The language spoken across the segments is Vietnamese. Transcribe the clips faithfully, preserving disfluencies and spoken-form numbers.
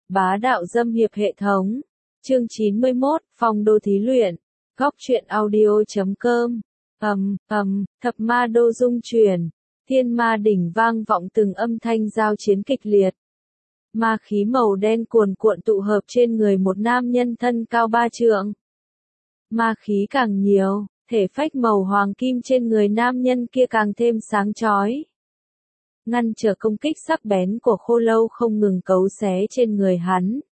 Bá đạo dâm hiệp hệ thống. Chương chín mươi mốt, Phong đô thí luyện. Góc truyện audio chấm com. Ầm, ầm, thập ma đô dung chuyển. Thiên ma đỉnh vang vọng từng âm thanh giao chiến kịch liệt. Ma khí màu đen cuồn cuộn tụ hợp trên người một nam nhân thân cao ba trượng. Ma khí càng nhiều, thể phách màu hoàng kim trên người nam nhân kia càng thêm sáng chói. Ngăn trở công kích sắc bén của khô lâu không ngừng cấu xé trên người hắn.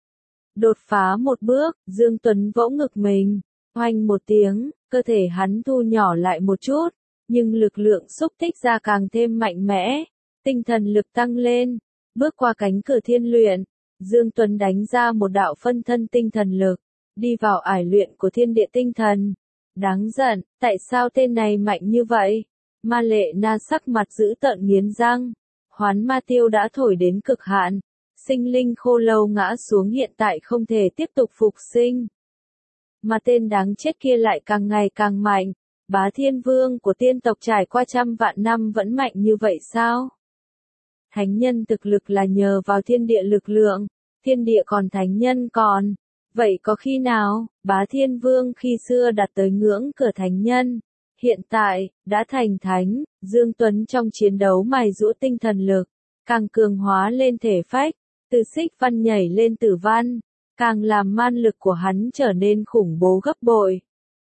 Đột phá một bước, Dương Tuấn vỗ ngực mình, oanh một tiếng, cơ thể hắn thu nhỏ lại một chút, nhưng lực lượng xúc tích ra càng thêm mạnh mẽ, tinh thần lực tăng lên, bước qua cánh cửa thiên luyện, Dương Tuấn đánh ra một đạo phân thân tinh thần lực, đi vào ải luyện của thiên địa tinh thần. Đáng giận, tại sao tên này mạnh như vậy? Ma Lệ Na sắc mặt dữ tợn nghiến răng, hoán ma tiêu đã thổi đến cực hạn, sinh linh khô lâu ngã xuống hiện tại không thể tiếp tục phục sinh. Mà tên đáng chết kia lại càng ngày càng mạnh, Bá Thiên Vương của tiên tộc trải qua trăm vạn năm vẫn mạnh như vậy sao? Thánh nhân thực lực là nhờ vào thiên địa lực lượng, thiên địa còn thánh nhân còn. Vậy có khi nào, Bá Thiên Vương khi xưa đạt tới ngưỡng cửa thánh nhân, hiện tại, đã thành thánh, Dương Tuấn trong chiến đấu mài giũa tinh thần lực, càng cường hóa lên thể phách, từ xích văn nhảy lên tử văn, càng làm man lực của hắn trở nên khủng bố gấp bội.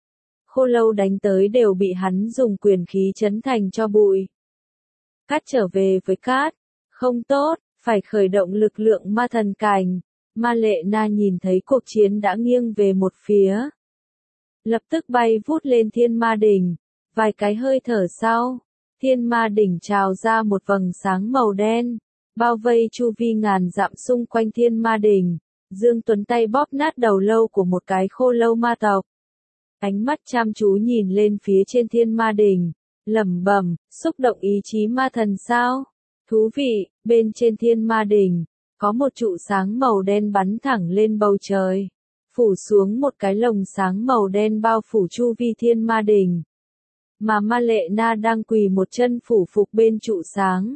Khô lâu đánh tới đều bị hắn dùng quyền khí chấn thành cho bụi. Cát trở về với cát, không tốt, phải khởi động lực lượng ma thần cành. Ma Lệ Na nhìn thấy cuộc chiến đã nghiêng về một phía. Lập tức bay vút lên thiên ma đỉnh, vài cái hơi thở sau, thiên ma đỉnh trào ra một vầng sáng màu đen, bao vây chu vi ngàn dặm xung quanh thiên ma đỉnh. Dương Tuấn tay bóp nát đầu lâu của một cái khô lâu ma tộc. Ánh mắt chăm chú nhìn lên phía trên thiên ma đỉnh, lẩm bẩm, xúc động ý chí ma thần sao? Thú vị, bên trên thiên ma đỉnh, có một trụ sáng màu đen bắn thẳng lên bầu trời, phủ xuống một cái lồng sáng màu đen bao phủ chu vi thiên ma đỉnh. Mà Ma Lệ Na đang quỳ một chân phủ phục bên trụ sáng.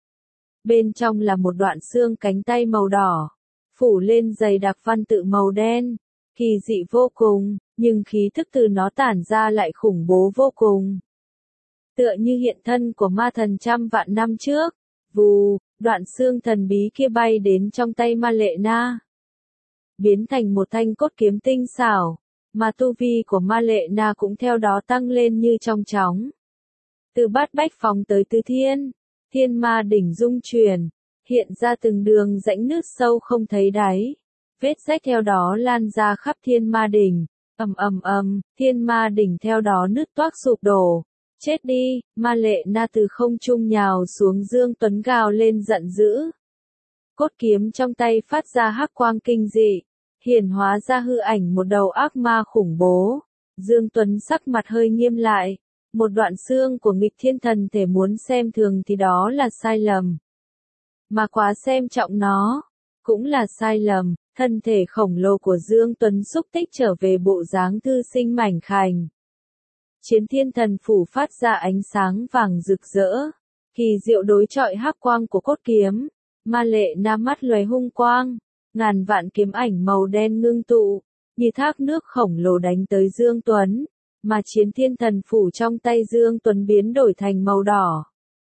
Bên trong là một đoạn xương cánh tay màu đỏ, phủ lên dày đặc văn tự màu đen, kỳ dị vô cùng, nhưng khí thức từ nó tản ra lại khủng bố vô cùng. Tựa như hiện thân của ma thần trăm vạn năm trước, vù, đoạn xương thần bí kia bay đến trong tay Ma Lệ Na, biến thành một thanh cốt kiếm tinh xảo, mà tu vi của Ma Lệ Na cũng theo đó tăng lên như trong chóng. Từ bát bách phóng tới tứ thiên, thiên ma đỉnh rung chuyển, hiện ra từng đường rãnh nước sâu không thấy đáy, vết rách theo đó lan ra khắp thiên ma đỉnh, ầm ầm ầm, thiên ma đỉnh theo đó nứt toác sụp đổ. Chết đi, Ma Lệ Na từ không trung nhào xuống. Dương Tuấn gào lên giận dữ. Cốt kiếm trong tay phát ra hắc quang kinh dị, hiển hóa ra hư ảnh một đầu ác ma khủng bố. Dương Tuấn sắc mặt hơi nghiêm lại, một đoạn xương của nghịch thiên thần thể muốn xem thường thì đó là sai lầm. Mà quá xem trọng nó, cũng là sai lầm. Thân thể khổng lồ của Dương Tuấn xúc tích trở về bộ dáng thư sinh mảnh khảnh. Chiến thiên thần phủ phát ra ánh sáng vàng rực rỡ, kỳ diệu đối chọi hắc quang của cốt kiếm. Ma Lệ Na mắt lóe hung quang, ngàn vạn kiếm ảnh màu đen ngưng tụ, như thác nước khổng lồ đánh tới Dương Tuấn, mà chiến thiên thần phủ trong tay Dương Tuấn biến đổi thành màu đỏ.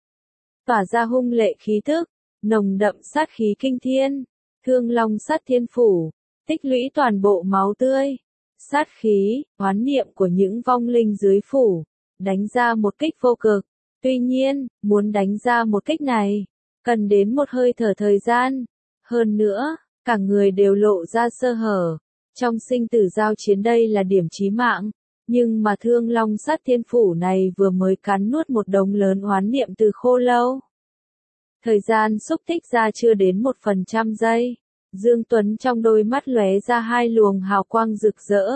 Tỏa ra hung lệ khí thức, nồng đậm sát khí kinh thiên, thương long sát thiên phủ, tích lũy toàn bộ máu tươi. Sát khí, oán niệm của những vong linh dưới phủ, đánh ra một kích vô cực. Tuy nhiên, muốn đánh ra một kích này, cần đến một hơi thở thời gian. Hơn nữa, cả người đều lộ ra sơ hở. Trong sinh tử giao chiến đây là điểm chí mạng, nhưng mà thương long sát thiên phủ này vừa mới cắn nuốt một đống lớn oán niệm từ khô lâu. Thời gian xúc tích ra chưa đến một phần trăm giây. Dương Tuấn trong đôi mắt lóe ra hai luồng hào quang rực rỡ.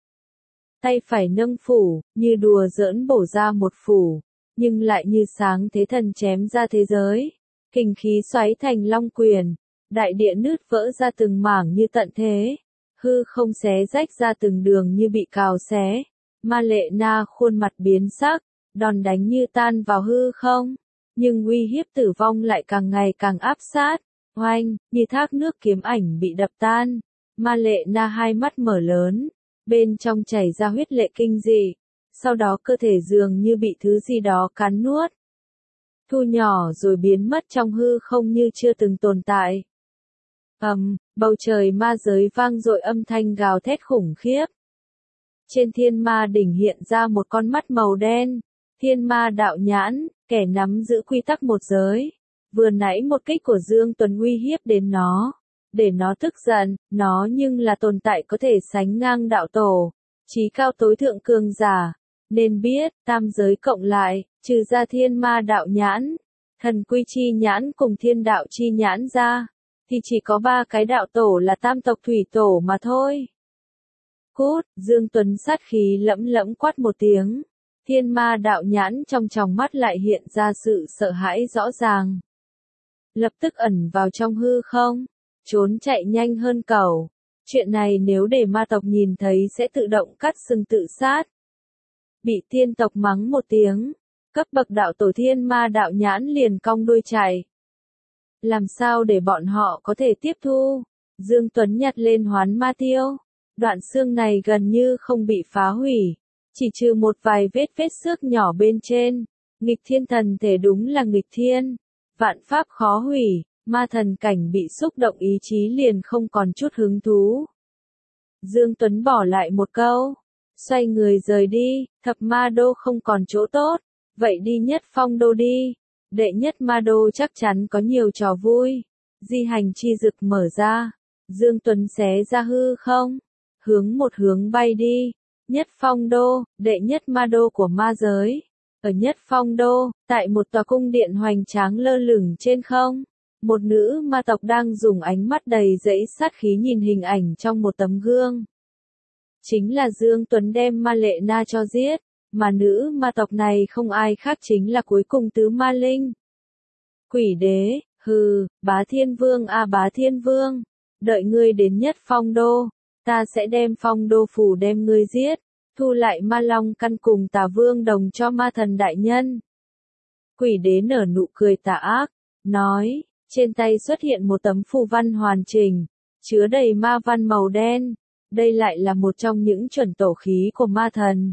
Tay phải nâng phủ, như đùa giỡn bổ ra một phủ, nhưng lại như sáng thế thần chém ra thế giới. Kình khí xoáy thành long quyền, đại địa nứt vỡ ra từng mảng như tận thế, hư không xé rách ra từng đường như bị cào xé. Ma Lệ Na khuôn mặt biến sắc, đòn đánh như tan vào hư không, nhưng uy hiếp tử vong lại càng ngày càng áp sát. Oanh, như thác nước kiếm ảnh bị đập tan. Ma Lệ Na hai mắt mở lớn, bên trong chảy ra huyết lệ kinh dị, sau đó cơ thể dường như bị thứ gì đó cắn nuốt. Thu nhỏ rồi biến mất trong hư không như chưa từng tồn tại. Ầm, um, bầu trời ma giới vang dội âm thanh gào thét khủng khiếp. Trên thiên ma đỉnh hiện ra một con mắt màu đen, thiên ma đạo nhãn, kẻ nắm giữ quy tắc một giới. Vừa nãy một kích của Dương Tuấn uy hiếp đến nó, để nó tức giận, nó nhưng là tồn tại có thể sánh ngang đạo tổ, chí cao tối thượng cường giả, nên biết, tam giới cộng lại, trừ ra thiên ma đạo nhãn, thần quy chi nhãn cùng thiên đạo chi nhãn ra, thì chỉ có ba cái đạo tổ là tam tộc thủy tổ mà thôi. Cút, Dương Tuấn sát khí lẫm lẫm quát một tiếng, thiên ma đạo nhãn trong tròng mắt lại hiện ra sự sợ hãi rõ ràng. Lập tức ẩn vào trong hư không, trốn chạy nhanh hơn cẩu. Chuyện này nếu để ma tộc nhìn thấy sẽ tự động cắt xương tự sát. Bị tiên tộc mắng một tiếng, cấp bậc đạo tổ thiên ma đạo nhãn liền cong đuôi chạy. Làm sao để bọn họ có thể tiếp thu? Dương Tuấn nhặt lên hoán ma tiêu. Đoạn xương này gần như không bị phá hủy, chỉ trừ một vài vết vết xước nhỏ bên trên. Nghịch thiên thần thể đúng là nghịch thiên, vạn pháp khó hủy, ma thần cảnh bị xúc động ý chí liền không còn chút hứng thú. Dương Tuấn bỏ lại một câu, xoay người rời đi, thập ma đô không còn chỗ tốt, vậy đi nhất phong đô đi, đệ nhất ma đô chắc chắn có nhiều trò vui. Di hành chi dực mở ra, Dương Tuấn xé ra hư không, hướng một hướng bay đi, nhất phong đô, đệ nhất ma đô của ma giới. Ở nhất phong đô, tại một tòa cung điện hoành tráng lơ lửng trên không, một nữ ma tộc đang dùng ánh mắt đầy dẫy sát khí nhìn hình ảnh trong một tấm gương. Chính là Dương Tuấn đem Ma Lệ Na cho giết, mà nữ ma tộc này không ai khác chính là cuối cùng tứ ma linh. Quỷ đế, hừ, Bá Thiên Vương a à Bá Thiên Vương, đợi ngươi đến nhất phong đô, ta sẽ đem phong đô phủ đem ngươi giết. Thu lại ma long căn cùng tà vương đồng cho ma thần đại nhân. Quỷ đế nở nụ cười tà ác, nói, trên tay xuất hiện một tấm phù văn hoàn chỉnh, chứa đầy ma văn màu đen, đây lại là một trong những chuẩn tổ khí của ma thần.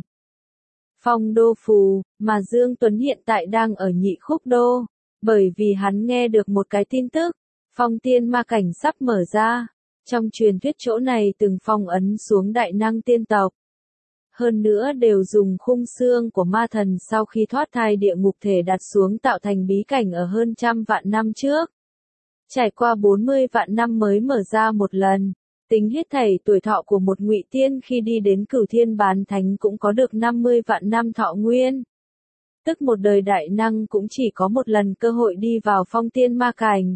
Phong đô phù, mà Dương Tuấn hiện tại đang ở nhị khúc đô, bởi vì hắn nghe được một cái tin tức, phong tiên ma cảnh sắp mở ra, trong truyền thuyết chỗ này từng phong ấn xuống đại năng tiên tộc. Hơn nữa đều dùng khung xương của ma thần sau khi thoát thai địa ngục thể đặt xuống tạo thành bí cảnh ở hơn trăm vạn năm trước. Trải qua bốn mươi vạn năm mới mở ra một lần, tính hết thảy tuổi thọ của một ngụy tiên khi đi đến cửu thiên bán thánh cũng có được năm mươi vạn năm thọ nguyên. Tức một đời đại năng cũng chỉ có một lần cơ hội đi vào phong tiên ma cảnh.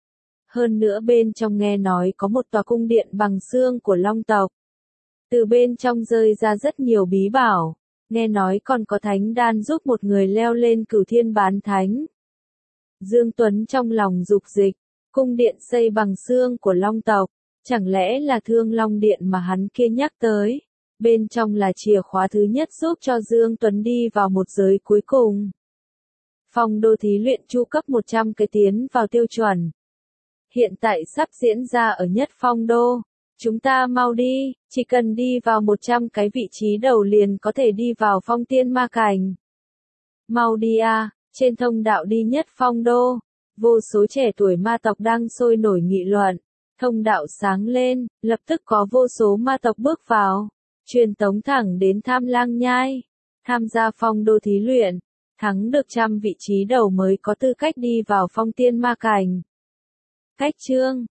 Hơn nữa bên trong nghe nói có một tòa cung điện bằng xương của long tộc. Từ bên trong rơi ra rất nhiều bí bảo, nghe nói còn có thánh đan giúp một người leo lên cửu thiên bán thánh. Dương Tuấn trong lòng dục dịch, cung điện xây bằng xương của long tộc, chẳng lẽ là Thương Long Điện mà hắn kia nhắc tới, bên trong là chìa khóa thứ nhất giúp cho Dương Tuấn đi vào một giới cuối cùng. Phong đô thí luyện chu cấp một trăm cái tiến vào tiêu chuẩn. Hiện tại sắp diễn ra ở nhất phong đô. Chúng ta mau đi, chỉ cần đi vào một trăm cái vị trí đầu liền có thể đi vào phong tiên ma cảnh. Mau đi à, trên thông đạo đi nhất phong đô, vô số trẻ tuổi ma tộc đang sôi nổi nghị luận, thông đạo sáng lên, lập tức có vô số ma tộc bước vào, truyền tống thẳng đến Tham Lang Nhai, tham gia phong đô thí luyện, thắng được trăm vị trí đầu mới có tư cách đi vào phong tiên ma cảnh. Cách chương